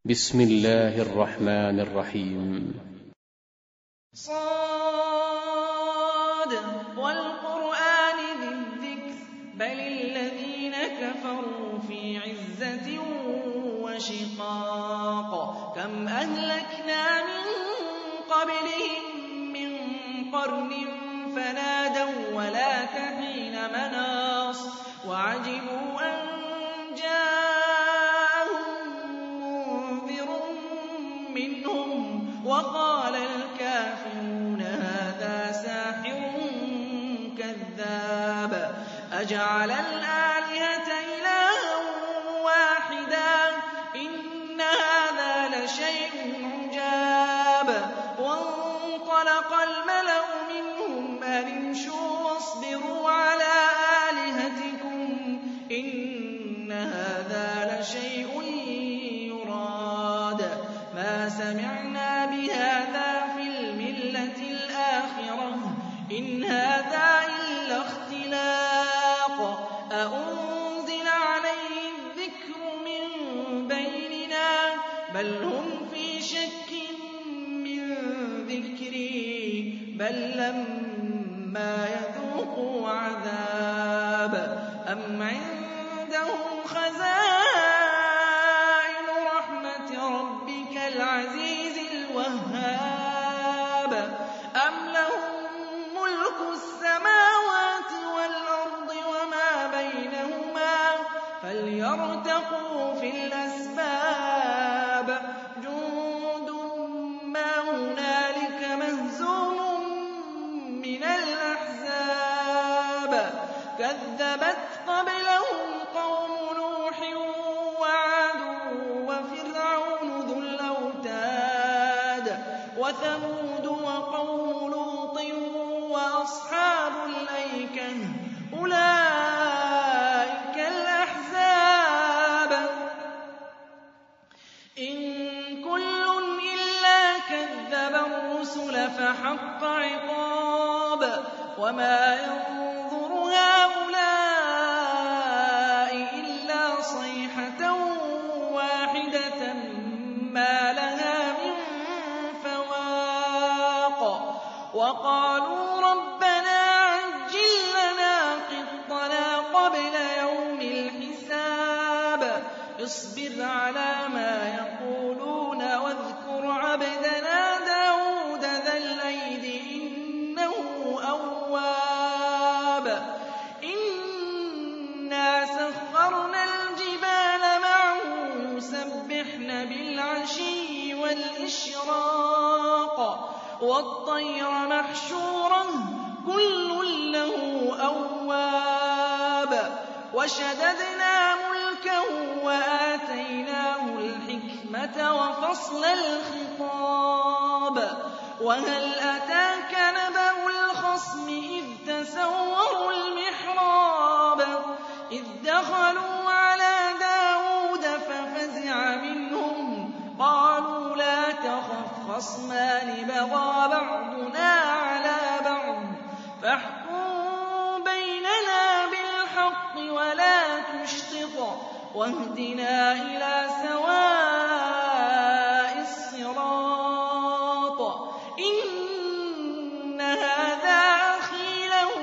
بسم الله الرحمن الرحيم. صاد والقرآن ذي الذكر بل الذين كفروا في عزة وشقاق كم أهلكنا من قبلهم من قرن فنادوا ولا تحين مناص وعجبوا أن جاءهم منذر منهم وقال الكافرون هذا ساحر كذاب أجعل الآلهة إلها واحدا إن هذا لشيء عجاب وانطلق الملأ منهم أن امشوا واصبروا على آلهتكم إن هذا لشيء يراد ما سمعنا بهذا في الملة الآخرة إن هذا إلا اختلاق أأنزل عليه الذكر من بيننا بل هم في شك من ذكري بل لما يذوقوا عذاب أم عندهم خزائن رحمة ربك العزيز الوهاب أم لهم ملك السماوات والأرض وما بينهما فليرتقوا في الأسباب جند ما هنالك مهزوم من الأحزاب كذبت قبلهم قوم نوح وعاد وفرعون ذو الأوتاد وثمود وقوم لوط وأصحاب الأيكة أولئك الأحزاب إن كل إلا كذب الرسل فحق عقاب وما ينظر هؤلاء إلا صيحة واحدة ما لها من فواق وقالوا ربنا عجل لنا قطنا قبل يوم الحساب اصبر على ما يقولون واذكر عبدنا داود ذا الأيد إنه أواب إنا سخرنا الجبال معه يسبحن بالعشي والإشراق والطير محشورا كل له أواب وشددنا ملكه وآتيناه الحكمة وفصل الخطاب وهل أتاك نبأ الخصم إذ تسوروا المحراب إذ دخلوا على داود ففزع منهم قالوا لا تخف خصمان بغى بعضنا على بعض فاحكم بيننا بالحق ولا تشطط واهدنا إلى سواء الصراط إن هذا أخي له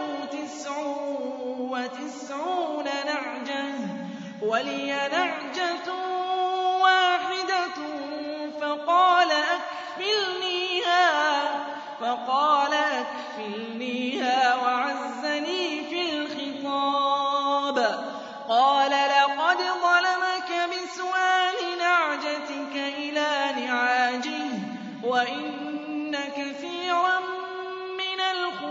99 نعجة ولي نعجة واحدة فقال أكفلنيها وعزني في الخطاب قال لقد ظلمك بسؤال نعجتك إلى نعاجه وإن كثيرا من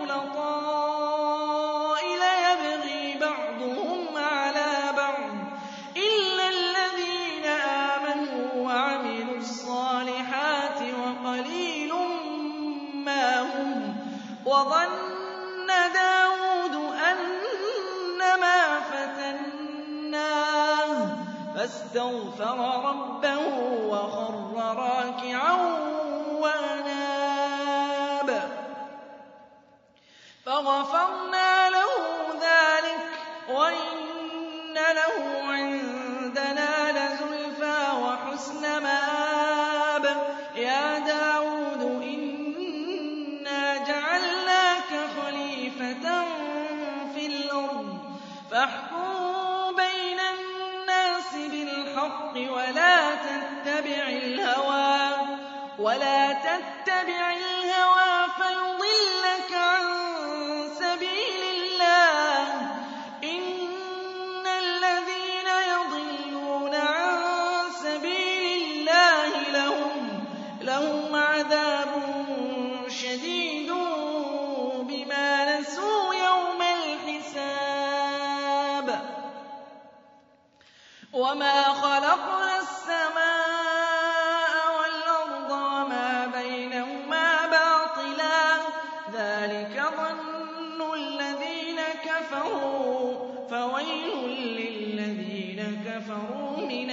الخلطاء ليبغي بعضهم على بعض إلا الذين آمنوا وعملوا الصالحات وقليل ما هم وظن داود أنما فتناه فاستغفر ربه وخر راكعا وأناب فغفرنا له ذلك وإن له عندنا لزلفى وحسن مآب يَا دَاوُودُ إِنَّا جَعَلْنَاكَ خَلِيفَةً فِي الْأَرْضِ فَاحْكُم بَيْنَ النَّاسِ بِالْحَقِّ وَلَا تَتَّبِعِ الْهَوَىٰ فَيُضِلَّكَ عَن سَبِيلِ اللَّهِ ۚ إِنَّ الَّذِينَ يَضِلُّونَ عَن سَبِيلِ اللَّهِ لَهُمْ عَذَابٌ شَدِيدٌ بِمَا نَسُوا يَوْمَ الْحِسَابِ وَمَا خَلَقْنَا السَّمَاءَ وَالْأَرْضَ وَمَا بَيْنَهُمَا بَاطِلًا ۚ ذَٰلِكَ ظَنُّ الَّذِينَ كَفَرُوا ۚ فَوَيْلٌ لِّلَّذِينَ كَفَرُوا مِنَ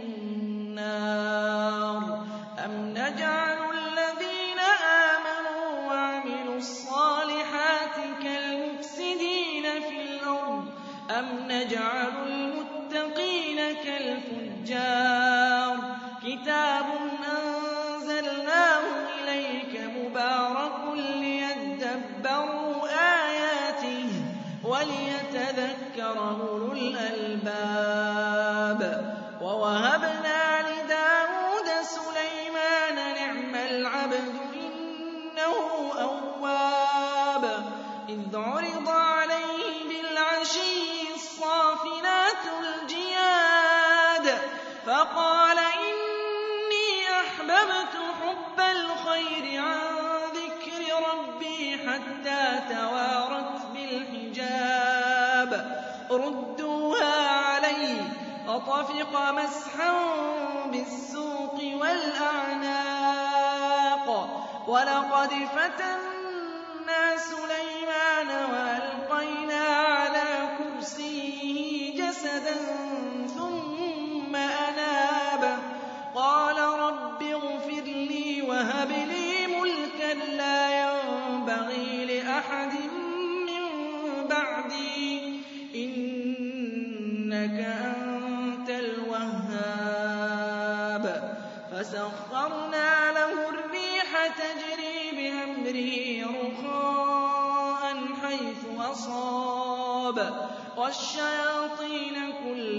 النَّارِ أَمْ نَجْعَلُ الَّذِينَ آمَنُوا وَعَمِلُوا الصَّالِحَاتِ كَالْمُفْسِدِينَ فِي الْأَرْضِ أَمْ نَجْعَلُ الْمُتَّقِينَ كَالْفُجَّارِ كِتَابٌ أَنزَلْنَاهُ إِلَيْكَ مُبَارَكٌ لِّيَدَّبَّرُوا آيَاتِهِ وَلِيَتَذَكَّرَ أُولُو الْأَلْبَابِ وَوَهَبْنَا لِدَاوُودَ سُلَيْمَانَ نِعْمَ الْعَبْدُ إِنَّهُ أَوَّابٌ إِذْ عُرِضَ عَلَيْهِ بِالْعَشِيِّ الصَّافِنَاتُ الْجِيَادُ فَقَالَ إِنِّي أَحْبَبْتُ حُبَّ الْخَيْرِ عَن ذِكْرِ رَبِّي حَتَّىٰ تَوَارَتْ بِالْحِجَابِ رُدُّوهَا عَلَيَّ ۖ فَطَفِقَ مَسْحًا بِالسُّوقِ وَالْأَعْنَاقِ وَلَقَدْ فَتَنَّا سُلَيْمَانَ وَأَلْقَيْنَا عَلَىٰ كُرْسِيِّهِ جَسَدًا ثُمَّ أَنَابَ قَالَ رَبِّ اغْفِرْ لِي وَهَبْ لِي مُلْكًا لَّا يَنبَغِي لِأَحَدٍ مِّن بَعْدِي إِنَّكَ أَنتَ الْوَهَّابُ فَسَخَّرْنَا لَهُ الرِّيحَ تَجْرِي بِأَمْرِهِ رُخَاءً حَيْثُ أَصَابَ وَالشَّيَاطِينَ كُلَّ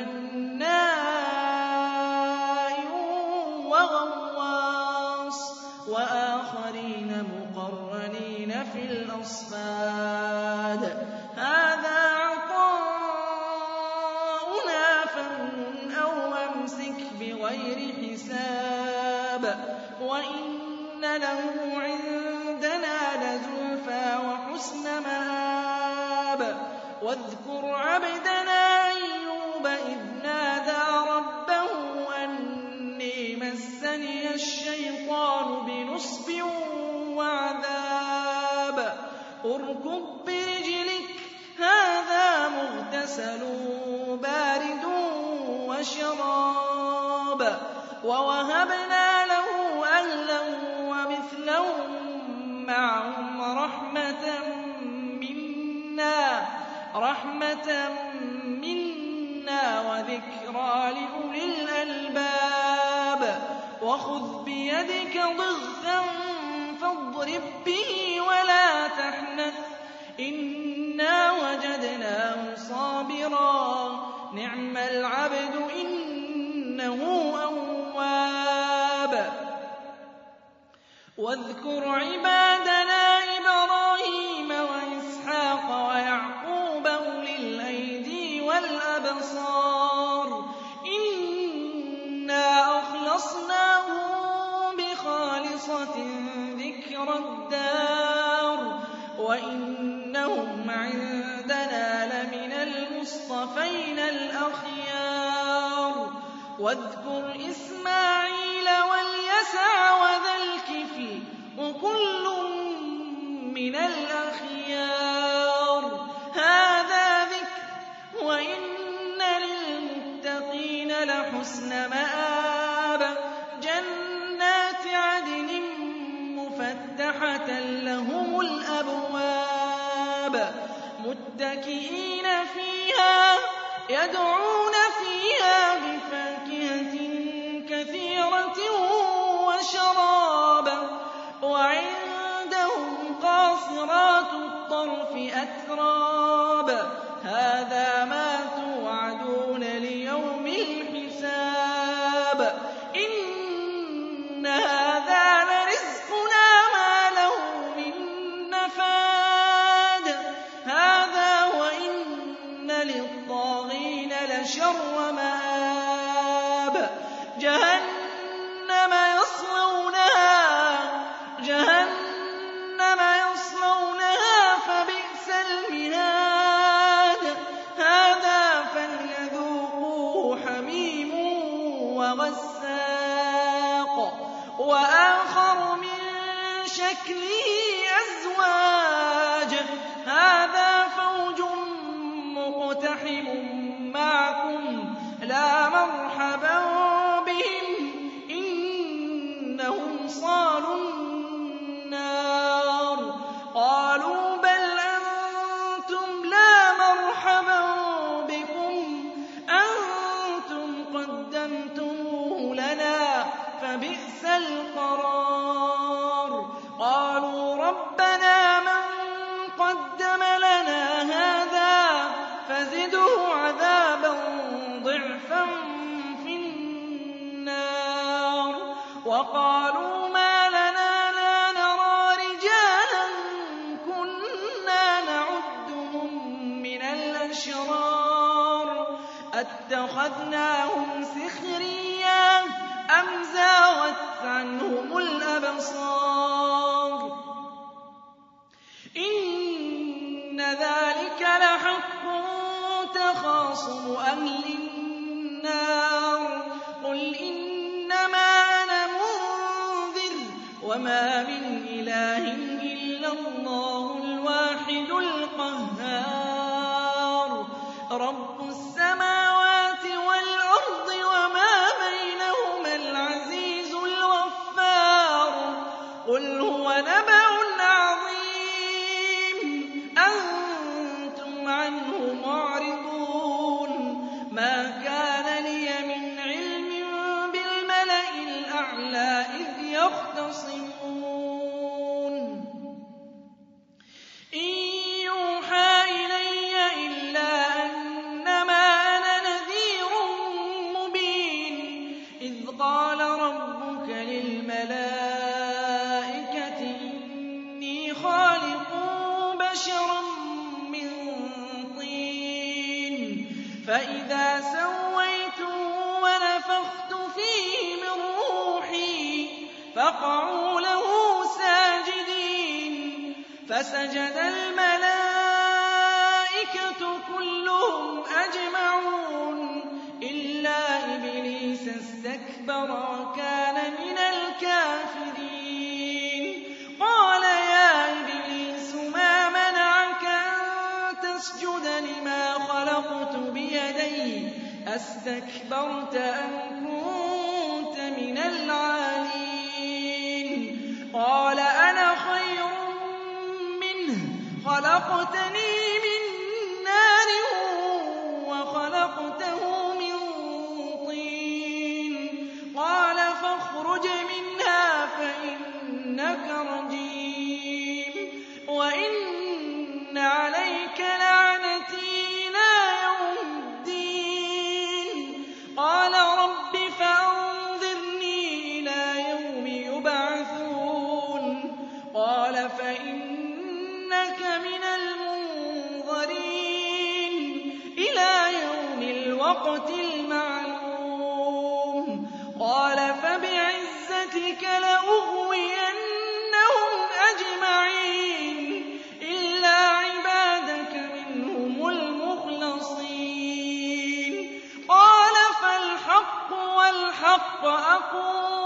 بَنَّاءٍ وَغَوَّاصٍ وَآخَرِينَ مُقَرَّنِينَ فِي الْأَصْفَادِ هَٰذَا عَطَاؤُنَا فَامْنُنْ أَوْ أَمْسِكْ بِغَيْرِ حِسَابٍ وَإِنَّ لَهُ عِندَنَا لَزُلْفَىٰ وَحُسْنَ مَآبٍ وَاذْكُرْ عَبْدَنَا أَيُّوبَ إِذْ نَادَىٰ رَبَّهُ أَنِّي مَسَّنِيَ الشَّيْطَانُ بِنُصْبٍ وَعَذَابٍ ارْكُضْ بِرِجْلِكَ ۖ هَٰذَا مُغْتَسَلٌ بَارِدٌ وَشَرَابٌ وَوَهَبْنَا لَهُ أَهْلًا وَمِثْلَهُم مَّعَهُمْ رَحْمَةً مِّنَّا وَذِكْرَىٰ لِأُولِي الْأَلْبَابِ وَخُذْ بِيَدِكَ ضِغْثًا فَاضْرِب بِّهِ وَلَا تَحْنَثْ ۗ إِنَّا وَجَدْنَاهُ صَابِرًا نِّعْمَ الْعَبْدُ إِنَّهُ أَوَّابٌ وَاذْكُرْ عِبَادَنَا إِبْرَاهِيمَ وَإِسْحَاقَ وَيَعْقُوبَ أُولِي الْأَيْدِي وَالْأَبْصَارِ إِنَّا أَخْلَصْنَاهُم بِخَالِصَةٍ ذِكْرَى الدَّارِ وَإِنَّهُمْ عِندَنَا لَمِنَ الْمُصْطَفَيْنَ الْأَخْيَارِ وَاذْكُرْ إِسْمَاعِيلَ وَالْيَسَعَ وَذَا الْكِفْلِ وَكُلٌّ مِّنَ الْأَخْيَارِ هَٰذَا ذِكْرٌ وَإِنَّ لِلْمُتَّقِينَ لَحُسْنَ مَآبٍ جَنَّاتِ عَدْنٍ مُّفَتَّحَةً لَّهُمُ الْأَبْوَابُ مُتَّكِئِينَ فِيهَا يَدْعُونَ فِيهَا بِفَاكِهَةٍ كَثِيرَةٍ وشراب وعندهم قاصرات الطرف أتراب هذا ما توعدون ليوم الحساب إن هذا لرزقنا ما له من نفاد هذا وإن للطاغين لشر مآب جهنم يصلونها فبئس المهاد هذا فليذوقوه حميم وغساق وآخر من شكله أزواج هذا فوج مقتحم معكم لا مرحبا بهم إنهم صالوا النار قالوا بل أنتم لا مرحبا بكم أنتم قدمتموه لنا فبئس القرار قالوا ربنا من قدم لنا هذا فزده عذابا ضعفا في النار وقالوا ما لنا لا نرى رجالا كنا نعدهم من الأشرار أتخذناهم سخريا أم زاغت عنهم الأبصار إن ذلك لحق تخاصم أهل النار قل إنما أنا منذر وما من إله إلا الله الواحد القهار رب السماوات والأرض وما بينهما العزيز الغفار قل هو نبأ عظيم أنتم عنه معرضون ما كان لي من علم بالملأ الأعلى إذ يختصمون إن يوحى إلي إلا أنما أنا نذير مبين إذ قال ربك للملائكة إني خالق بشرا من طين فإذا سويته ونفخت فيه من روحي فقعوا له ساجدين فسجد الملائكة كلهم أجمعون إلا إبليس استكبر وكان من الكافرين قال يا إبليس ما منعك أن تسجد لما خلقت بيدي أستكبرت أم كنت من العالين قال أنا خير منه خلقتني من نار وخلقته من طين قال فاخرج منها فإنك رجيم وإن عليك لعنتي إلى يوم الدين قال رب فأنظرني إلى يوم يبعثون قال فإنك من المنظرين إلى يوم الوقت المعلوم قال فبعزتك لأغوينهم أجمعين إلا عبادك منهم المخلصين قال فالحق والحق أقول